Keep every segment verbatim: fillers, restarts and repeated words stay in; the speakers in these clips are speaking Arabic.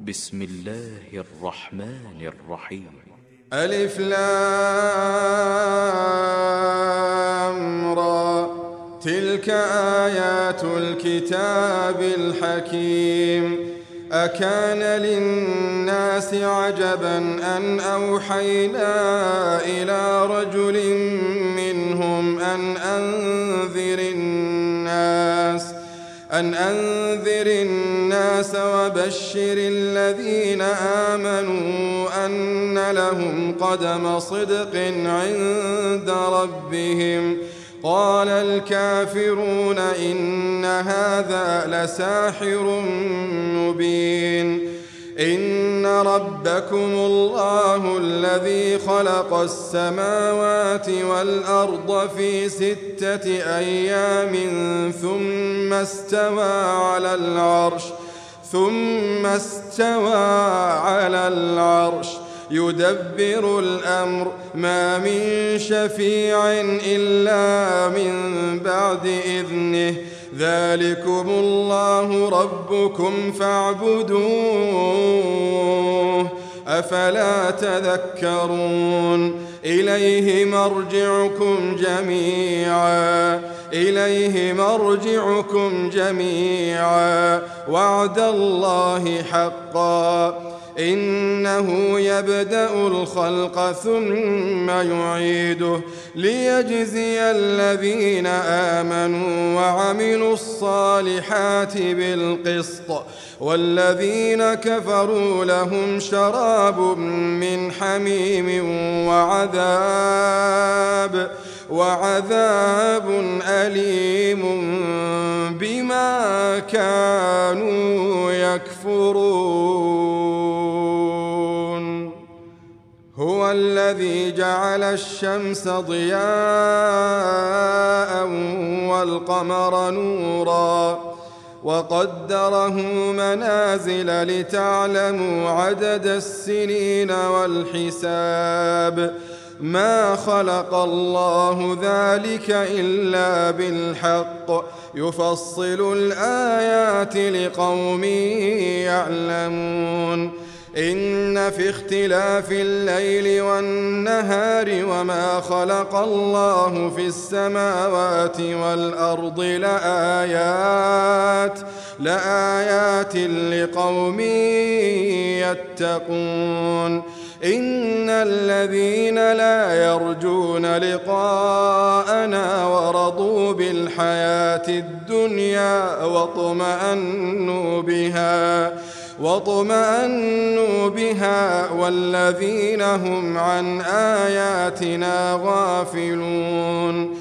بسم الله الرحمن الرحيم. ألف لام را، تلك آيات الكتاب الحكيم. أكان للناس عجبا أن أوحينا إلى رجل منهم أن أنذر الناس أن أنذر الناس وبشر الذين آمنوا أن لهم قدم صدق عند ربهم. قال الكافرون إن هذا لساحر مبين. إن ربكم الله الذي خلق السماوات والأرض في ستة أيام ثم استوى على العرش ثم استوى على العرش يدبر الأمر ما من شفيع إلا من بعد إذنه. ذلكم الله ربكم فاعبدوه أفلا تذكرون. إليه مرجعكم جميعا إليه مرجعكم جميعا وعد الله حقا. إنه يبدأ الخلق ثم يعيده ليجزي الذين آمنوا وعملوا الصالحات بالقسط، والذين كفروا لهم شراب من حميم وعذاب وعذاب أليم بما كانوا يكفرون. هو الذي جعل الشمس ضياء والقمر نورا وقدره منازل لتعلموا عدد السنين والحساب. ما خلق الله ذلك إلا بالحق يفصل الآيات لقوم يعلمون. إن في اختلاف الليل والنهار وما خلق الله في السماوات والأرض لآيات لآيات لقوم يتقون. إن الذين لا يرجون لقاءنا ورضوا بالحياة الدنيا واطمأنوا بها واطمأنوا بها والذين هم عن آياتنا غافلون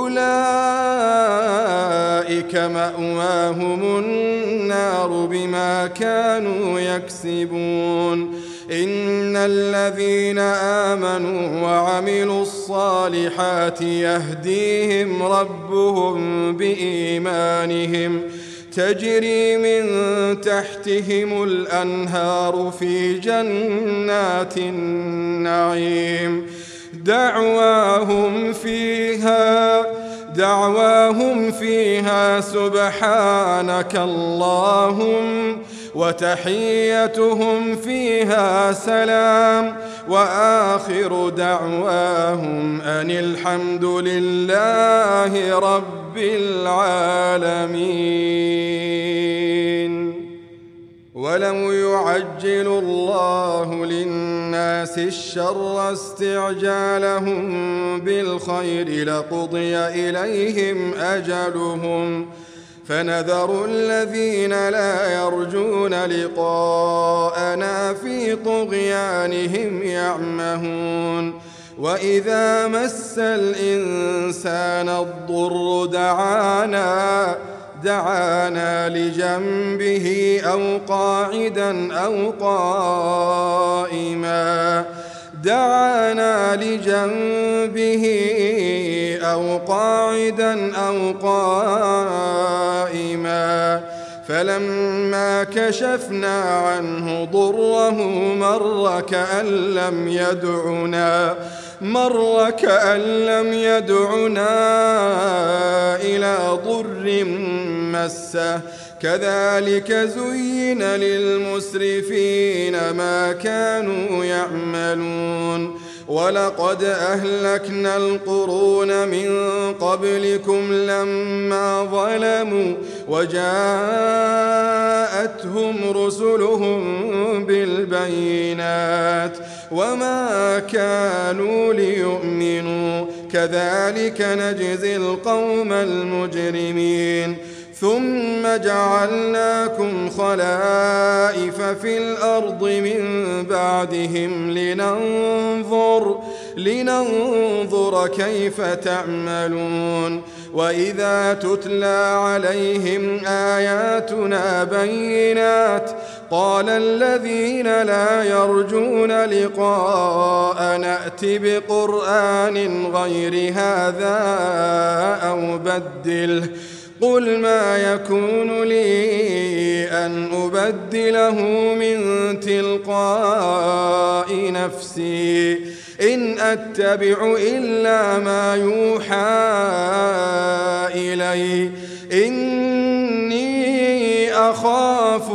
أولئك مأواهم النار بما كانوا يكسبون. إن الذين آمنوا وعملوا الصالحات يهديهم ربهم بإيمانهم تجري من تحتهم الأنهار في جنات النعيم. دعواهم فيها دعواهم فيها سبحانك اللهم وتحيتهم فيها سلام وآخر دعواهم أن الحمد لله رب العالمين. ولو يعجل الله للناس الشر استعجالهم بالخير لقضي إليهم أجلهم فنذر الذين لا يرجون لقاءنا في طغيانهم يعمهون. وإذا مس الإنسان الضر دعانا دعانا لجنبه أو قاعدا أو قائما دعانا لجنبه أو قاعدا أو قائما فلما كشفنا عنه ضره مر كأن لم يدعنا مر كأن لم يدعنا إلى ضر مسه كذلك زين للمسرفين ما كانوا يعملون ولقد أهلكنا القرون من قبلكم لما ظلموا وجاءتهم رسلهم بالبينات وما كانوا ليؤمنوا كذلك نجزي القوم المجرمين ثم جعلناكم خلائف في الأرض من بعدهم لننظر, لننظر كيف تعملون وإذا تتلى عليهم آياتنا بينات قال الذين لا يرجون لقاء نأت بقرآن غير هذا أو بدله قل ما يكون لي أن أبدله من تلقاء نفسي إن أتبع إلا ما يوحى إلي إني أخاف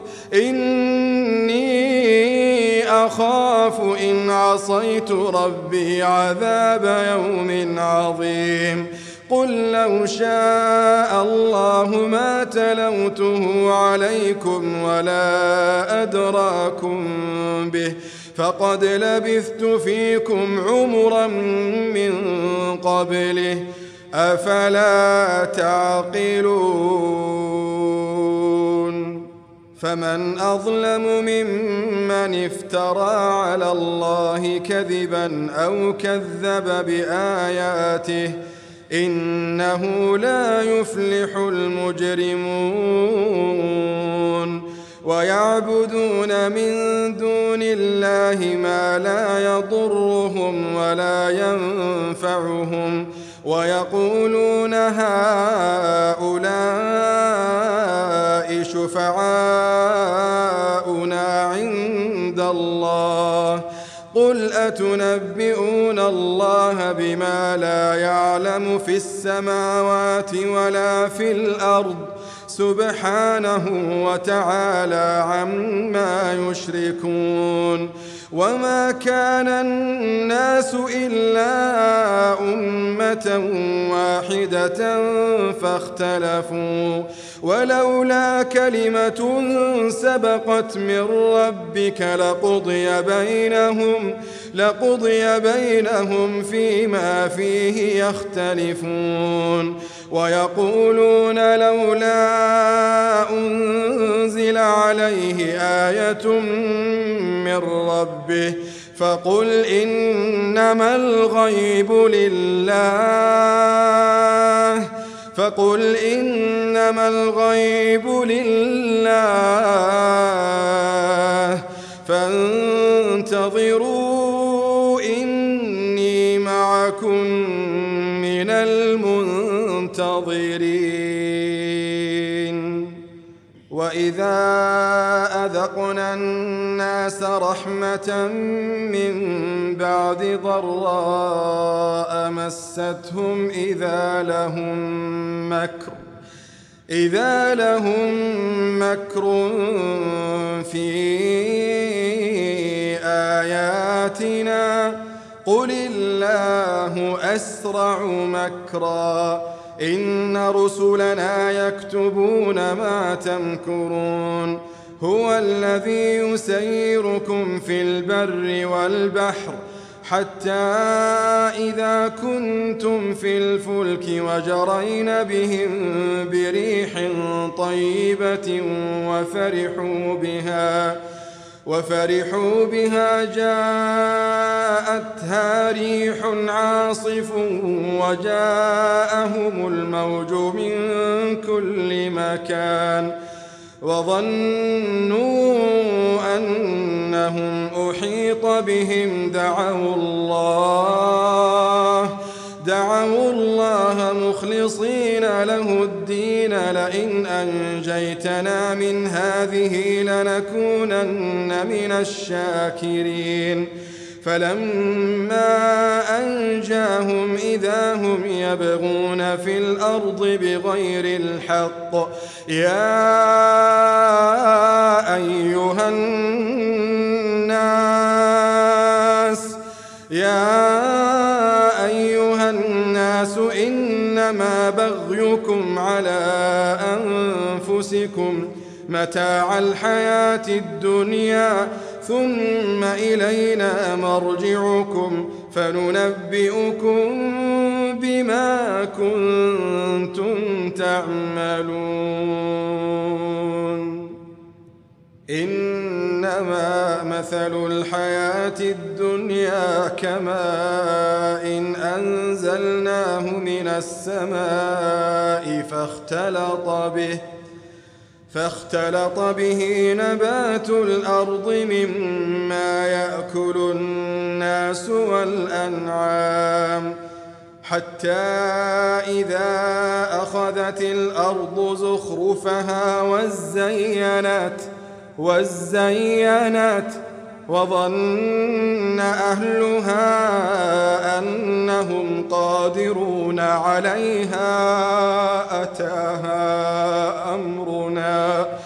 إني أخاف إن عصيت ربي عذاب يوم عظيم قل لو شاء الله ما تلوته عليكم ولا أدراكم به فقد لبثت فيكم عمرا من قبله أفلا تعقلون فمن أظلم ممن افترى على الله كذبا أو كذب بآياته إنه لا يفلح المجرمون ويعبدون من دون الله ما لا يضرهم ولا ينفعهم ويقولون هؤلاء شفعاؤنا عند الله قل أتنبئون الله بما لا يعلم في السماوات ولا في الأرض سبحانه وتعالى عما يشركون وما كان الناس إلا أمة واحدة فاختلفوا ولولا كلمة سبقت من ربك لقضي بينهم لقضي بينهم فيما فيه يختلفون ويقولون لولا أنزل عليه آية من ربه فقل إنما الغيب لله فقل إنما الغيب لله فانتظروا إني معكم من المنتظرين وإذا أذقنا الناس رحمة من بعد ضراء مستهم إذا لهم مكر إذا لهم مكر في آياتنا قل الله أسرع مكرا إن رسلنا يكتبون ما تمكرون هو الذي يسيركم في البر والبحر حتى إذا كنتم في الفلك وجرين بهم بريح طيبة وفرحوا بها وفرحوا بها جاءتها ريح عاصف وجاءهم الموج من كل مكان وظنوا أنهم أحيط بهم دعوا الله دعوا الله مخلصين له الدين لئن أنجيتنا من هذه لنكونن من الشاكرين فلما أنجاهم إذا هم يبغون في الأرض بغير الحق يا أيها الناس يا أيها الناس إنما بغيكم على أنفسكم متاع الحياة الدنيا ثم إلينا مرجعكم فننبئكم بما كنتم تعملون. إنما مثل الحياة الدنيا كماء إن أنزلناه من السماء فاختلط به فاختلط به نبات الأرض مما يأكل الناس والأنعام حتى إذا أخذت الأرض زخرفها وزينت وزينت وظن أهلها أنهم قادرون عليها أتاها أمرنا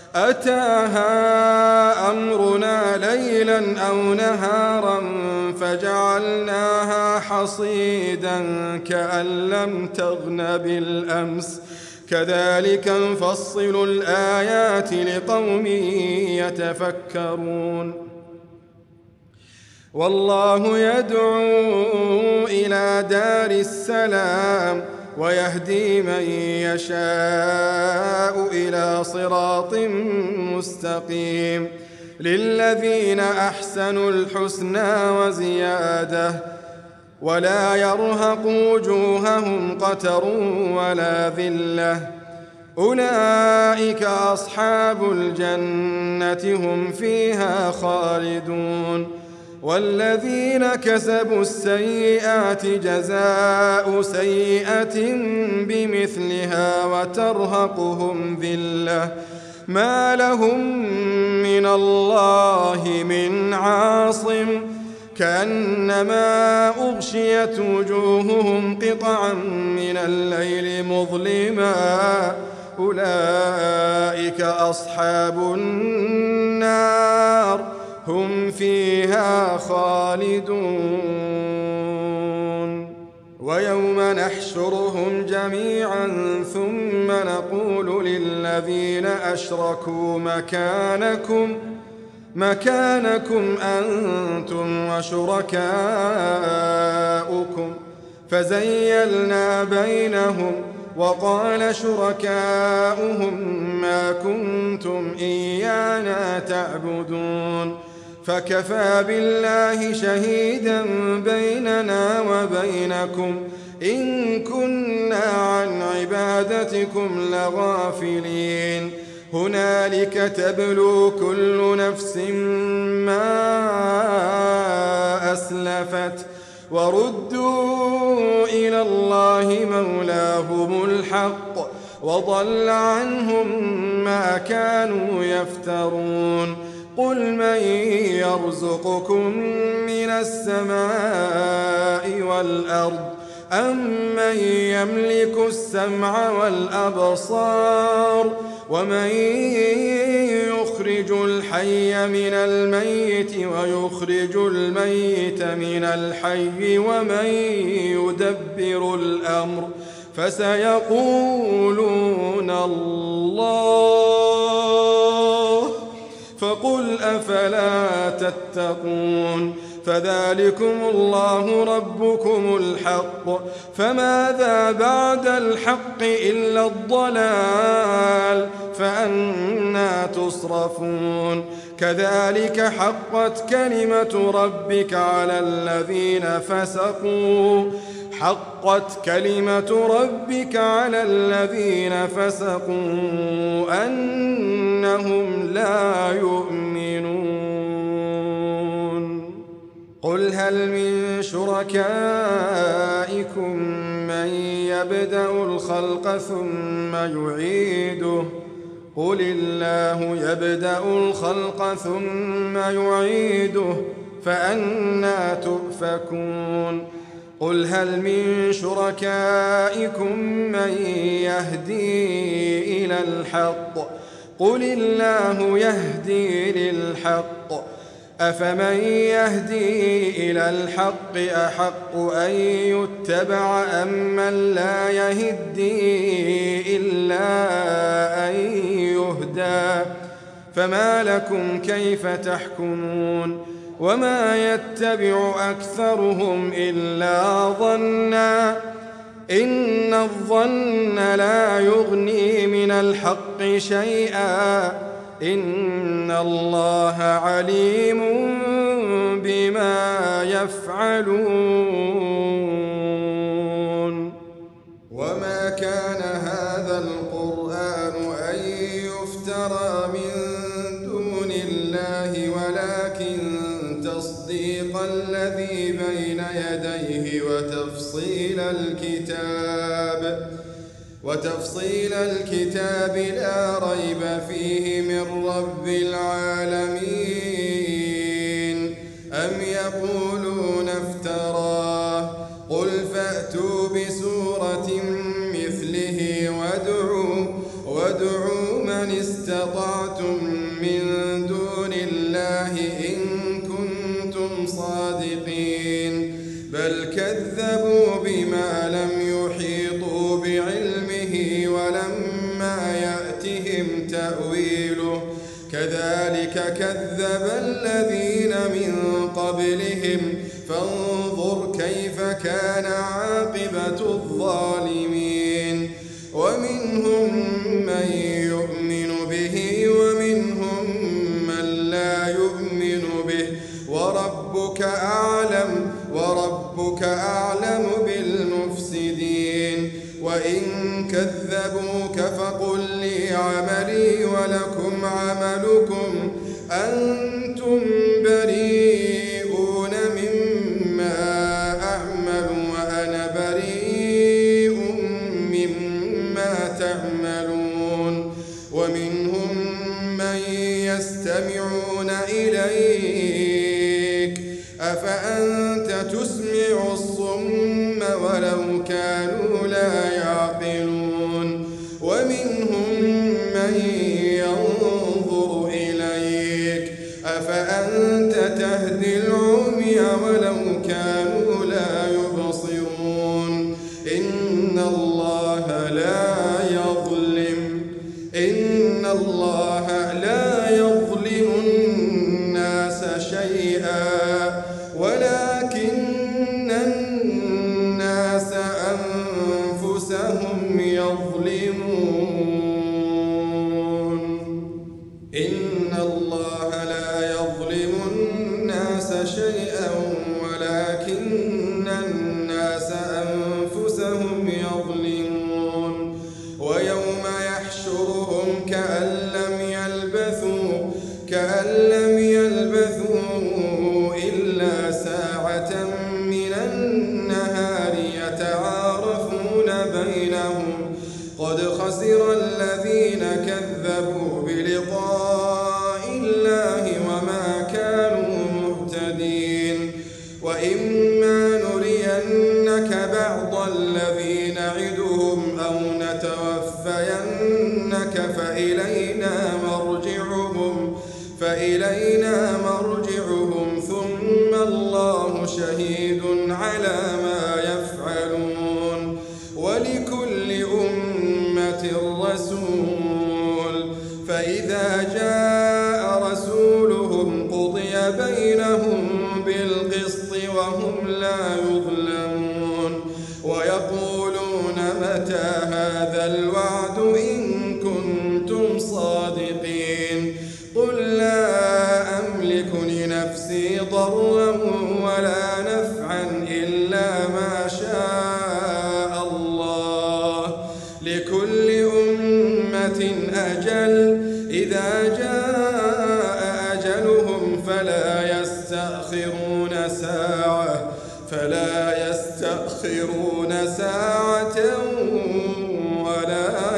أتاها أمرنا ليلا أو نهارا فجعلناها حصيدا كأن لم تغن بالأمس كذلك نفصل الآيات لقوم يتفكرون. والله يدعو إلى دار السلام ويهدي من يشاء إلى صراط مستقيم للذين أحسنوا الحسنى وزيادة ولا يرهق وجوههم قتر ولا ذلة أولئك أصحاب الجنة هم فيها خالدون. والذين كسبوا السيئات جزاء سيئة بمثلها وترهقهم ذلة ما لهم من الله من عاصم كأنما أغشيت وجوههم قطعا من الليل مظلما أولئك أصحاب النار هم فيها خالدون. ويوم نحشرهم جميعا ثم نقول للذين أشركوا مكانكم مكانكم أنتم وشركاؤكم فزيلنا بينهم وقال شركاؤهم ما كنتم إيانا تعبدون فكفى بالله شهيدا بيننا وبينكم إن كنا عن عبادتكم لغافلين. هنالك تبلو كل نفس ما أسلفت وردوا إلى الله مولاهم الحق وضل عنهم ما كانوا يفترون. قل من يرزقكم من السماء والأرض أمن يملك السمع والأبصار ومن يخرج الحي من الميت ويخرج الميت من الحي ومن يدبر الأمر فسيقولون الله فقل أفلا تتقون. فذلكم الله ربكم الحق فماذا بعد الحق إلا الضلال فأنى تصرفون. كذلك حقت كلمة ربك على الذين فسقوا حقت كلمة ربك على الذين فسقوا أنهم لا يؤمنون. قل هل من شركائكم من يبدأ الخلق ثم يعيده قل الله يبدأ الخلق ثم يعيده فأنى تؤفكون قل هل من شركائكم من يهدي إلى الحق قل الله يهدي للحق أفمن يهدي إلى الحق أحق أن يتبع أم من لا يهدي إلا أن يهدى فما لكم كيف تحكمون وما يتبع أكثرهم إلا ظنا إن الظن لا يغني من الحق شيئا إن الله عليم بما يفعلون وما كان هذا القرآن أن يفترى من دون الله ولكن تصديق الذي بين يديه وتفصيل الكتاب وتفصيل الكتاب لا ريب فيه من رب العالمين أم يقولون افتراه قل فأتوا بسورة مثله وادعوا وادعوا من استطعتم من دون الله إن كنتم صادقين بل كذبوا بما لم يحيطوا بعلمه ولما يأتهم تأويله كذلك كذب الذين من قبلهم فانظر كيف كان عاقبة الظالمين ومنهم من يؤمن به ومنهم من لا يؤمن به وربك أعلم وربك أعلم بالمفسدين وإن كذبوك فقل لي عملي ولكم عملكم أنتم بريئون مما أعمل وأنا بريء مما تعملون ومنهم من يستمعون إليك أفأنت تسمع الصم ولو كانوا لا يعقلون ومنهم من ينظر إليك أفأنت تهدي العمي ولو كانوا لا يبصرون إن الله لا يظلم إن الله لا يظلم الناس شيئا ولكن الناس أنفسهم يظلمون إن الله لا يظلم الناس شيئا ولكن الناس أنفسهم يظلمون ويوم يحشرهم كأن لم يلبثوا كأن لم يلبثوا إلا ساعة من النهار يتعارفون بينهم قد خسر الذين كذبوا بلقاء الله وما كانوا مهتدين وإما نرينك بعض الذي نعدهم أو نتوفينك فإلينا مرجعهم فإلينا مرجعهم ثم الله شهيد على ما يفعلون ولكل أمة رسول فإذا جاء رسولهم قضي بينهم بالقسط وهم لا يظلمون ويقولون متى هذا الوعد إن كنتم صادقين قل لا أملك لنفسي ضرا ولا نفعا إلا ما شاء الله لكل أمة أجل إذا جاء أجلهم فلا يستأخرون ساعة فلا يستأخرون ساعة ولا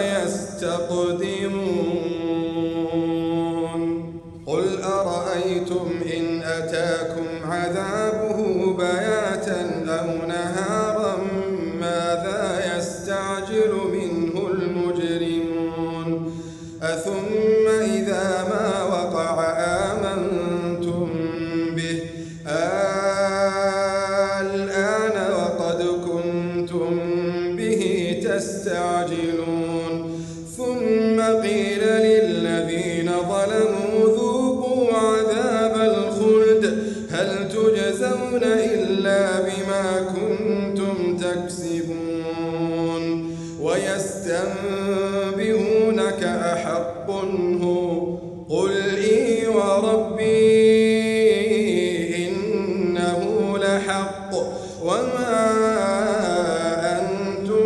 يستقدمون قل أرأيتم إن أتاكم عذابه بياتا أو نهارا ماذا يستعجل منه المجرمون أثم إذا ما وقع آمنتم به الآن وقد كنتم به تستعجلون ثم قيل للذين ظلموا ذوقوا عذاب الخلد هل تجزون إلا بما كنتم تكسبون ويستنبئونك أحق هو قل إي وربي إنه لحق وما أنتم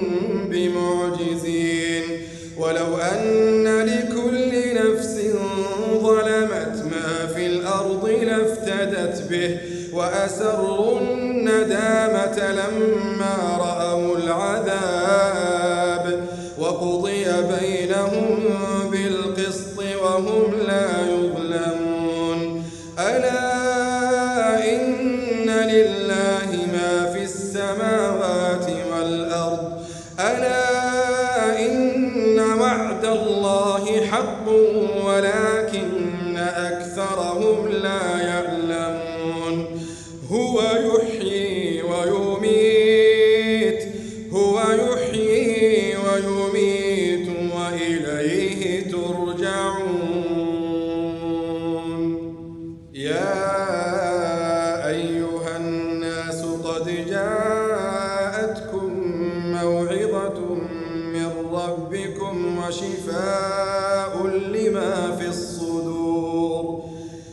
بمعجزين ولو أن لكل نفس ظلمت ما في الأرض لافتدت به وأسروا الندامة لما رأوا العذاب وقضي بينهم بالقسط وهم لا يظلمون ألا إن لله ما في السماوات والأرض ألا إن وعد الله حق ولكن أكثرهم لا يعلمون هو يحيي ويميت هو يحيي ويميت وإليه ترجعون يا أيها الناس قد جاءتكم موعظة من ربكم وشفاء لما في الصدور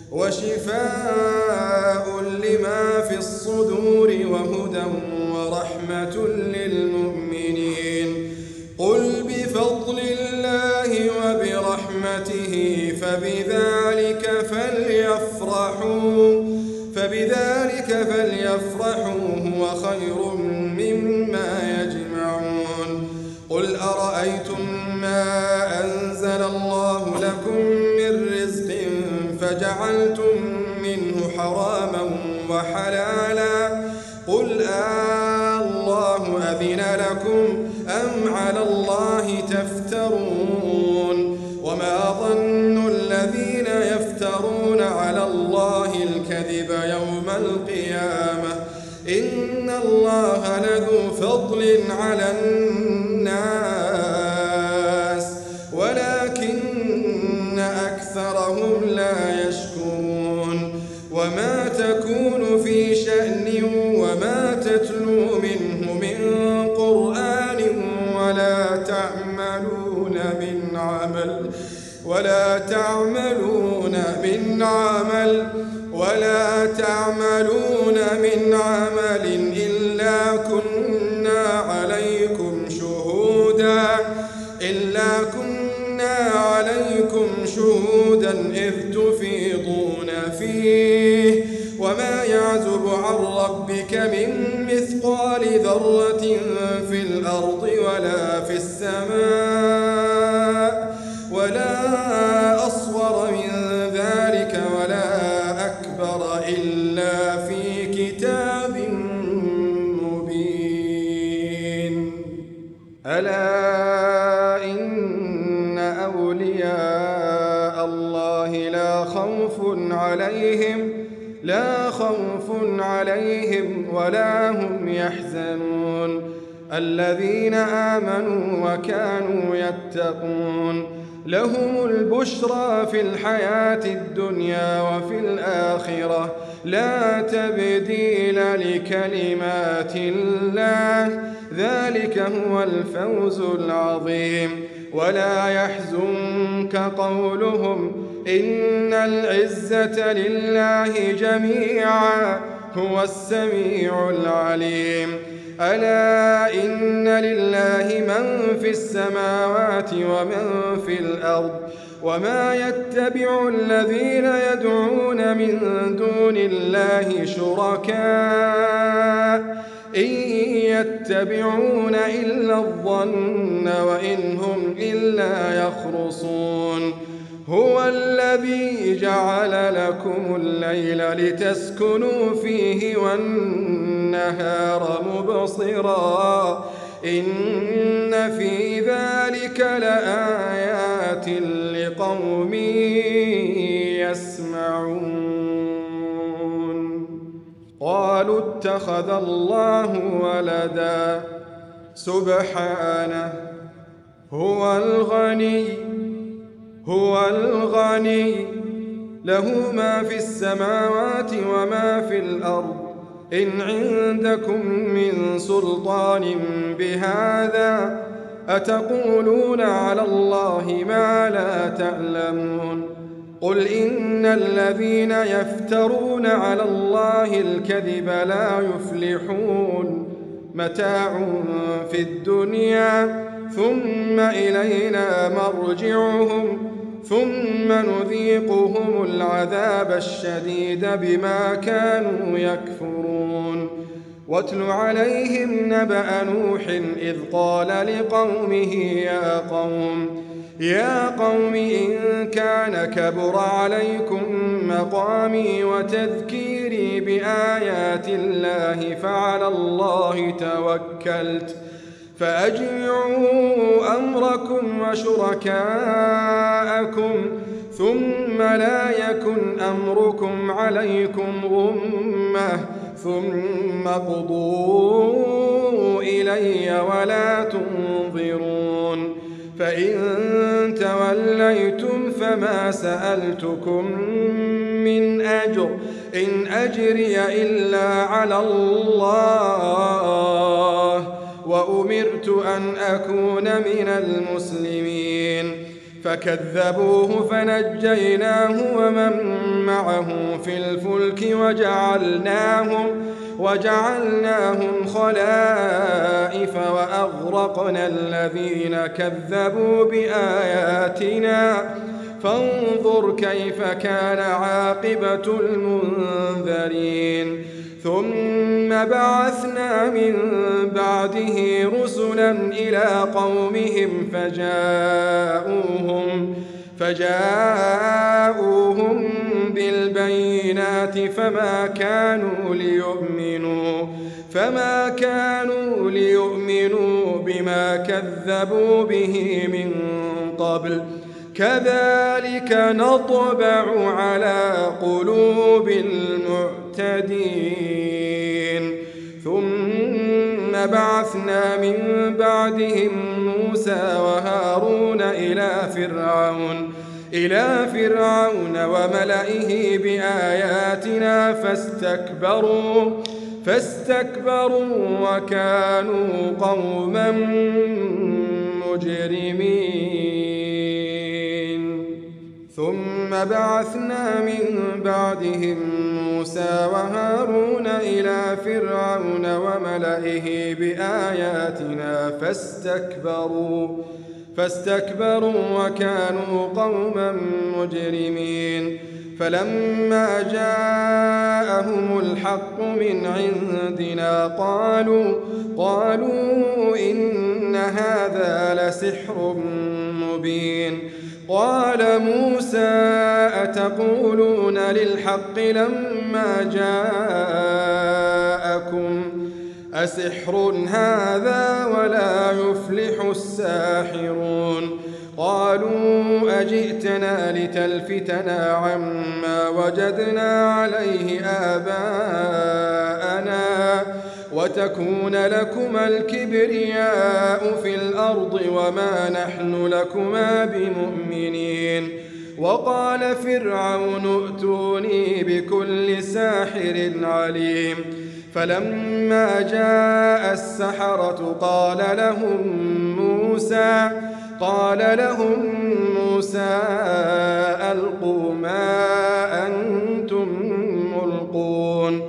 وشفاء لما في الصدور وهدى ورحمة للمؤمنين قل بفضل الله وبرحمته فبذلك فليفرحوا فبذلك فليفرحوا هو خير مما يجمعون قل أرأيتم ما أنزل الله لكم من رزق فجعلتم منه حراما وحلالا قل آه الله أذن لكم أم على الله تفترون وما ظن الذين يفترون على الله الكذب يوم القيامة إن الله لذو فضل على الناس ولكن أكثرهم لا يشكرون وما تكون في شأن وما تتلو منه من قرآن ولا تعملون من عمل ولا تعملون من عمل ولا تعملون من عمل إلا كنا عليكم شهودا إلا كنا عليكم شهودا إذ تفيضون فيه وما يعزب عن ربك من مثقال ذرة في الأرض ولا في السماء ولا أصغر من ذلك ولا أكبر إلا في كتاب مبين ألا إن أولياء الله لا خوف عليهم لا خوف عليهم ولا هم يحزنون الذين آمنوا وكانوا يتقون لهم البشرى في الحياة الدنيا وفي الآخرة لا تبديل لكلمات الله ذلك هو الفوز العظيم ولا يحزنك قولهم إن العزة لله جميعا هو السميع العليم ألا إن لله من في السماوات ومن في الأرض وما يتبع الذين يدعون من دون الله شركاء إن يتبعون إلا الظن وإن هم إلا يخرصون هو الذي جعل لكم الليل لتسكنوا فيه والنهار مبصرا إن في ذلك لآيات لقوم يسمعون. قالوا اتخذ الله ولدا سبحانه هو الغني هو الغني له ما في السماوات وما في الأرض إن عندكم من سلطان بهذا أتقولون على الله ما لا تعلمون. قل إن الذين يفترون على الله الكذب لا يفلحون متاع في الدنيا ثم إلينا مرجعهم ثم نذيقهم العذاب الشديد بما كانوا يكفرون. واتل عليهم نبأ نوح إذ قال لقومه يا قوم يا قوم إن كان كبر عليكم مقامي وتذكيري بآيات الله فعلى الله توكلت فأجمعوا أمركم وشركاءكم ثم لا يكن أمركم عليكم غمة ثم اقضوا إلي ولا تنظرون. فإن توليتم فما سألتكم من أجر إن أجري إلا على الله وأمرت أن أكون من المسلمين. فكذبوه فنجيناه ومن معه في الفلك وجعلناهم وجعلناهم خلائف وأغرقنا الذين كذبوا بآياتنا فانظر كيف كان عاقبة المنذرين. ثم بعثنا من بعده رسلا إلى قومهم فجاءوهم فجاءوهم بالبينات فما كانوا ليؤمنوا فما كانوا ليؤمنوا بما كذبوا به من قبل كذلك نطبع على قلوب المعتدين. ثم بعثنا من بعدهم موسى وهارون إلى فرعون إلى فرعون وملئه بآياتنا فاستكبروا فاستكبروا وكانوا قوما مجرمين. ثم بعثنا من بعدهم موسى وهارون إلى فرعون وملئه بآياتنا فاستكبروا فاستكبروا وكانوا قوما مجرمين. فلما جاءهم الحق من عندنا قالوا قالوا إن هذا لسحر مبين. قال موسى أتقولون للحق لما جاءكم أسحر هذا ولا يفلح الساحرون. قالوا أجئتنا لتلفتنا عما وجدنا عليه آباءنا وتكون لكما الكبرياء في الأرض وما نحن لكما بمؤمنين. وقال فرعون ائتوني بكل ساحر عليم. فلما جاء السحرة قال لهم موسى قال لهم موسى ألقوا ما أنتم ملقون.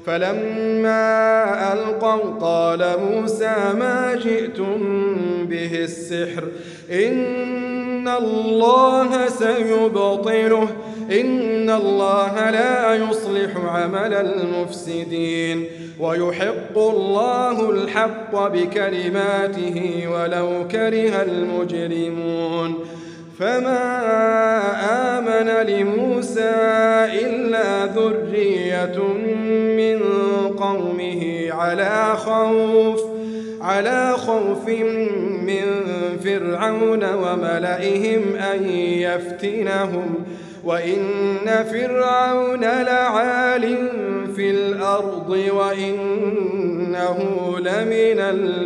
فلما ألقوا قال موسى ما جئتم به السحر إن الله سيبطله إن الله لا يصلح عمل المفسدين ويحق الله الحق بكلماته ولو كره المجرمون. فما آمن لموسى إلا ذرية من قومه على خوف على خوف من فرعون وملئهم أن يفتنهم وإن فرعون لعال في الأرض وإنه لمن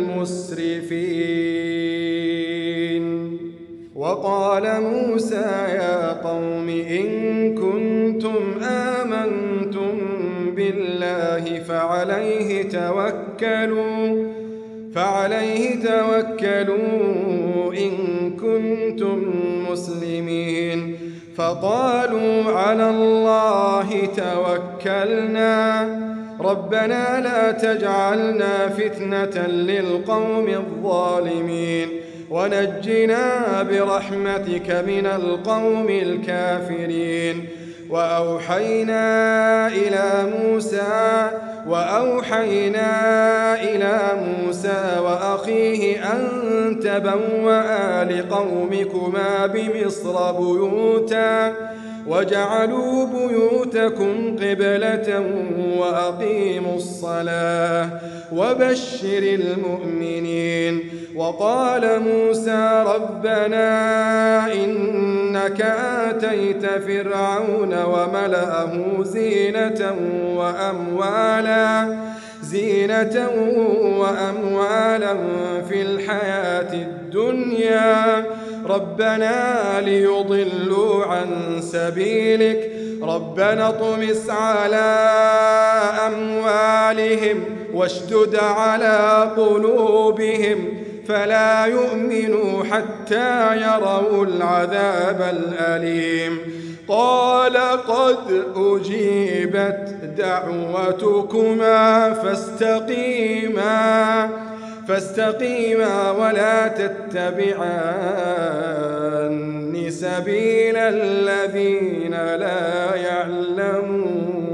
المسرفين. وقال موسى يا قوم إن كنتم آمنتم بالله فعليه توكلوا فعليه توكلوا إن كنتم مسلمين. فقالوا على الله توكلنا ربنا لا تجعلنا فتنة للقوم الظالمين ونجنا برحمتك من القوم الكافرين. وأوحينا إلى موسى وأوحينا إلى موسى وأخيه أن تبوأ لقومكما بمصر بيوتا وجعلوا بيوتكم قبلة وأقيموا الصلاة وبشر المؤمنين. وقال موسى ربنا إنك آتيت فرعون وملأه زينة وأموالا زينة وأموالا في الحياة الدنيا ربنا ليضلوا عن سبيلك ربنا اطمس على أموالهم واشدد على قلوبهم فلا يؤمنوا حتى يروا العذاب الأليم. قال قد أجيبت دعوتكما فاستقيما فاستقيما ولا تتبعان سبيل الذين لا يعلمون.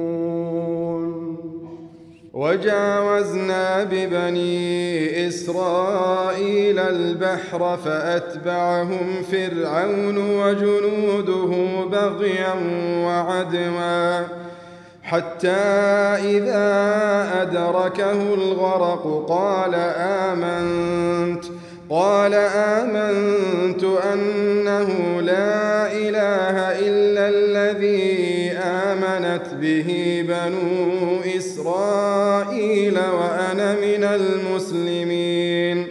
وجاوزنا ببني إسرائيل البحر فأتبعهم فرعون وجنوده بغيا وعدوا حتى إذا أدركه الغرق قال آمنت قال آمنت أنه لا إله إلا الذي آمنت به بنو إسرائيل وأنا من المسلمين.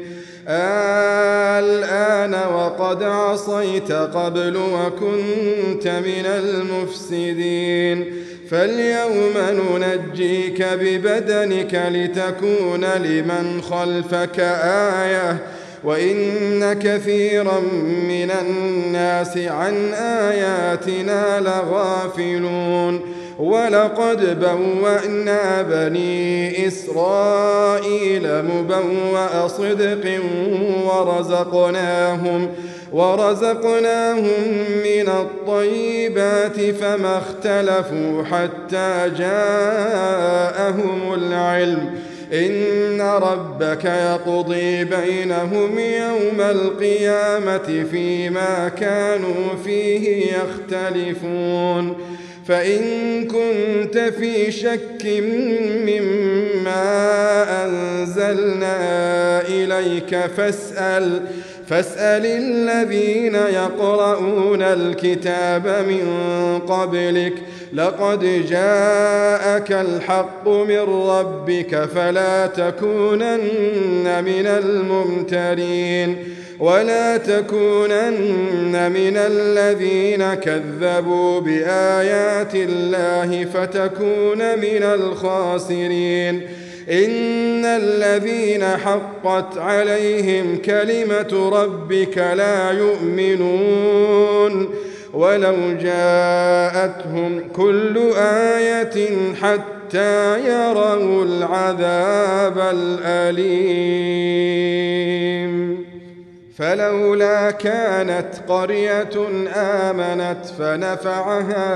الآن وقد عصيت قبل وكنت من المفسدين فاليوم ننجيك ببدنك لتكون لمن خلفك آية وإن كثيرا من الناس عن آياتنا لغافلون. ولقد بوأنا بني إسرائيل مبوأ صدق ورزقناهم ورزقناهم من الطيبات فما اختلفوا حتى جاءهم العلم إن ربك يقضي بينهم يوم القيامة فيما كانوا فيه يختلفون. فإن كنت في شك مما أنزلنا إليك فاسأل فاسأل الذين يقرؤون الكتاب من قبلك لقد جاءك الحق من ربك فلا تكونن من الممترين ولا تكونن من الذين كذبوا بآيات الله فتكون من الخاسرين. إن الذين حقت عليهم كلمة ربك لا يؤمنون ولو جاءتهم كل آية حتى يروا العذاب الأليم. فلولا كانت قرية آمنت فنفعها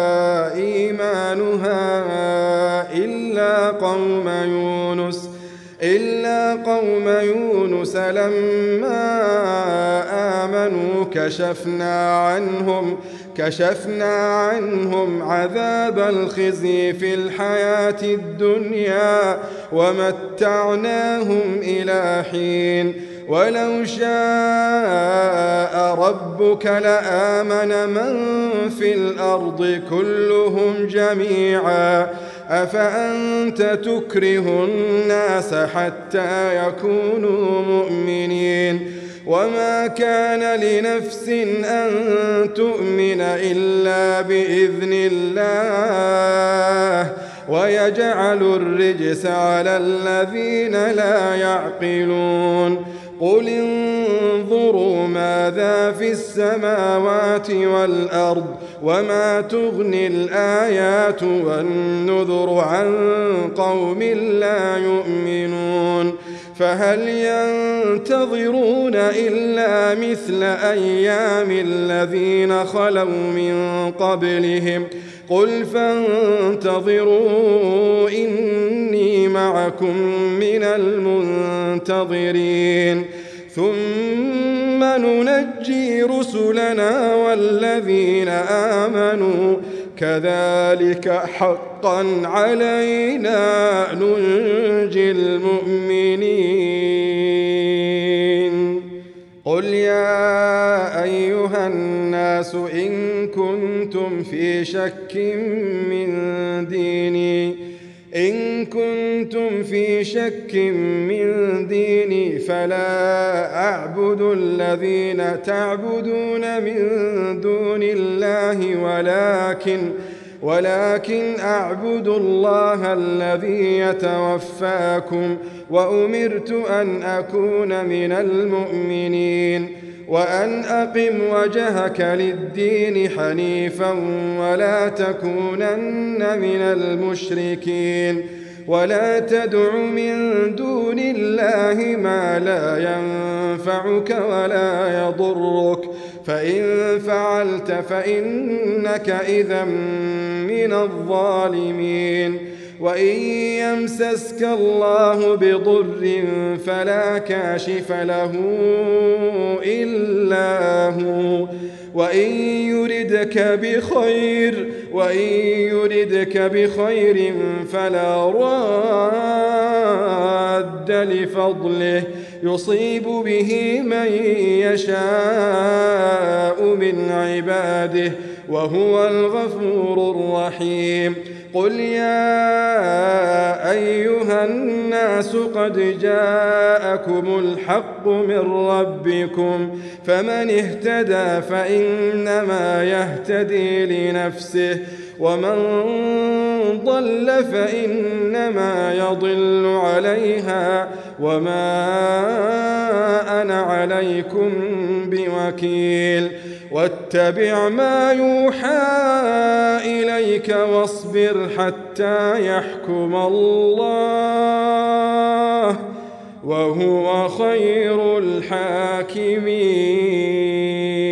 إيمانها إلا قوم يونس إلا قوم يونس لما آمنوا كشفنا عنهم كشفنا عنهم عذاب الخزي في الحياة الدنيا ومتعناهم إلى حين ولو شاء ربك لآمن من في الأرض كلهم جميعا أفأنت تكره الناس حتى يكونوا مؤمنين وما كان لنفس أن تؤمن إلا بإذن الله ويجعل الرجس على الذين لا يعقلون قل انظروا ماذا في السماوات والأرض وما تغني الآيات والنذر عن قوم لا يؤمنون فهل ينتظرون إلا مثل أيام الذين خلوا من قبلهم قل فانتظروا إني معكم من المنتظرين ثم ننجي رسلنا والذين آمنوا كذلك حقا علينا ننجي المؤمنين قل يا أيها الناس إن كنتم في شك من ديني إن كنتم في شك من ديني فلا أعبد الذين تعبدون من دون الله ولكن ولكن أعبد الله الذي يتوفاكم وأمرت أن أكون من المؤمنين وأن أقم وجهك للدين حنيفا ولا تكونن من المشركين ولا تدع من دون الله ما لا ينفعك ولا يضرك فإن فعلت فإنك إذا من الظالمين وإن يمسسك الله بضر فلا كاشف له إلا هو وإن يردك بخير وإن يردك بخير فلا راد لفضله يصيب به من يشاء من عباده وهو الغفور الرحيم قل يا أيها الناس قد جاءكم الحق من ربكم فمن اهتدى فإنما يهتدي لنفسه ومن ضل فإنما يضل عليها وما أنا عليكم بوكيل واتبع ما يوحى إليك واصبر حتى يحكم الله وهو خير الحاكمين.